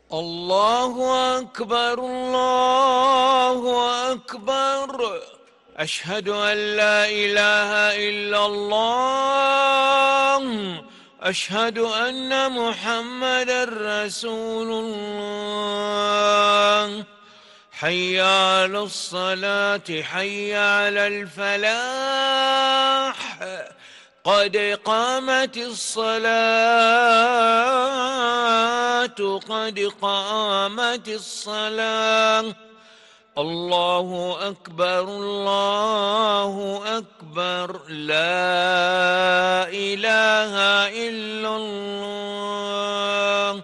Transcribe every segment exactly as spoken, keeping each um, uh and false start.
الله أكبر الله أكبر. أشهد أن لا إله إلا الله. أشهد أن محمدا رسول الله. حي على الصلاة حي على الفلاح. قد قامت الصلاة قد قامت الصلاة. الله أكبر الله أكبر. لا إله إلا الله.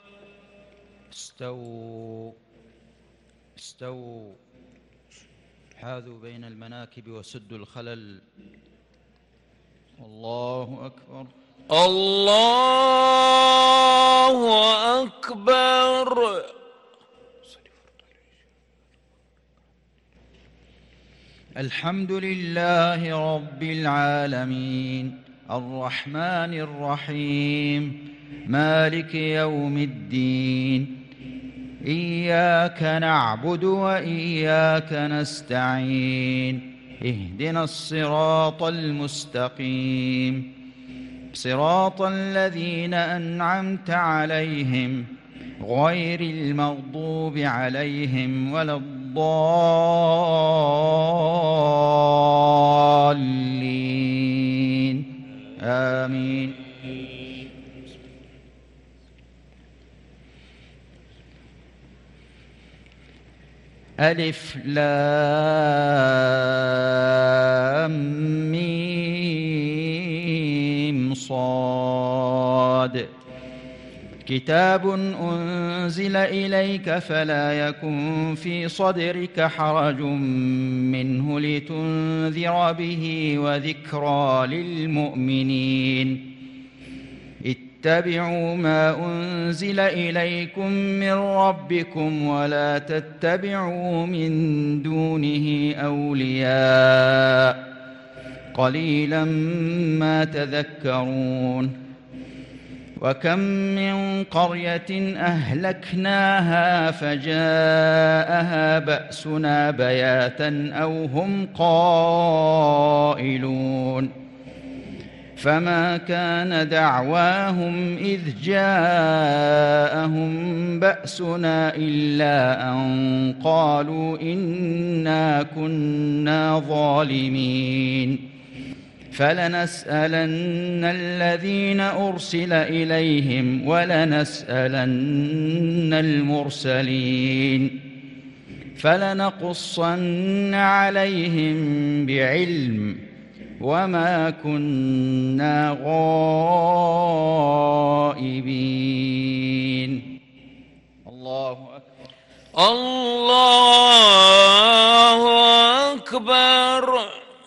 استووا استووا. حاذوا بين المناكب وسدوا الخلل. الله أكبر الله أكبر. الحمد لله رب العالمين الرحمن الرحيم مالك يوم الدين. إياك نعبد وإياك نستعين. اهدنا الصراط المستقيم صراط الذين أنعمت عليهم غير المغضوب عليهم ولا الضالين. آمين. ألف لام ميم صاد. كتاب أنزل إليك فلا يكن في صدرك حرج منه لتنذر به وذكرى للمؤمنين. اتبعوا ما أنزل إليكم من ربكم ولا تتبعوا من دونه أولياء قليلا ما تذكرون. وكم من قرية أهلكناها فجاءها بأسنا بياتا أو هم قائلون. فما كان دعواهم إذ جاءهم بأسنا إلا أن قالوا إنا كنا ظالمين. فلنسألن الذين أرسل إليهم ولنسألن المرسلين. فلنقصن عليهم بعلم وما كنا غائبين. الله أكبر الله أكبر.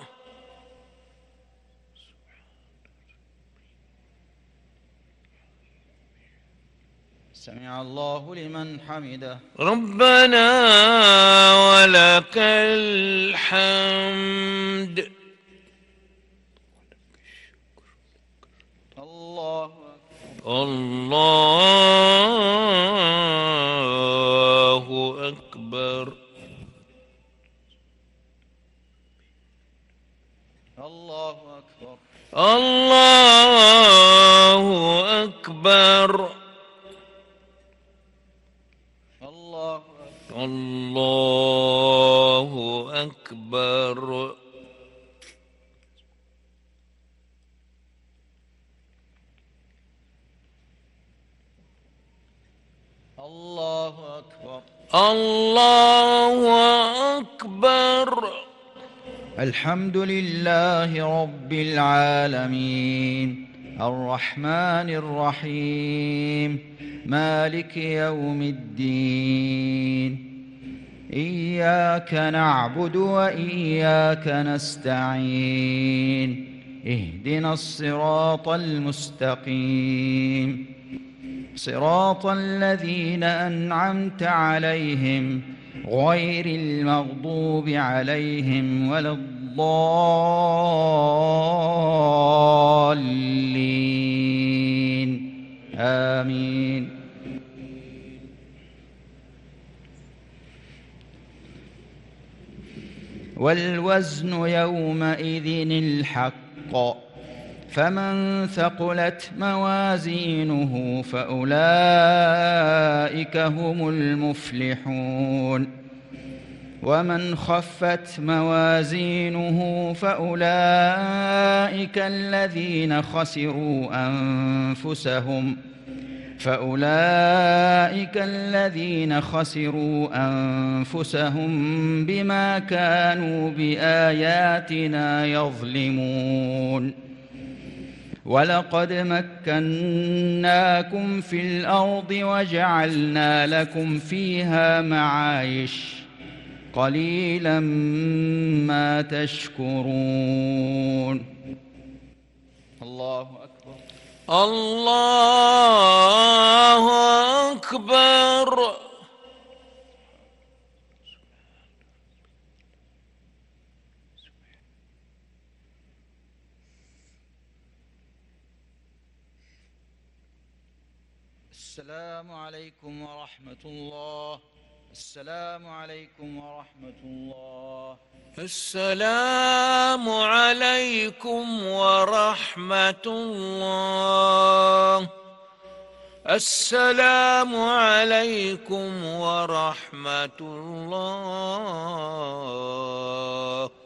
سمع الله لمن حمده. ربنا ولك الحمد. الله الله أكبر. الله أكبر الله أكبر. الله الله أكبر. الله أكبر الله أكبر. الحمد لله رب العالمين الرحمن الرحيم مالك يوم الدين. إياك نعبد وإياك نستعين. اهدنا الصراط المستقيم صراط الذين أنعمت عليهم غير المغضوب عليهم ولا الضالين. الضالين. آمين. والوزن يومئذ الحق. فمن ثقلت موازينه فأولئك هم المفلحون ومن خفت موازينه فأولئك الذين خسروا أنفسهم فأولئك الذين خسروا أنفسهم بما كانوا بآياتنا يظلمون. ولقد مكناكم في الأرض وجعلنا لكم فيها معايش قليلا ما تشكرون. الله أكبر. الله أكبر. السلام عليكم ورحمة الله. السلام عليكم ورحمة الله. السلام عليكم ورحمة الله. السلام عليكم ورحمة الله.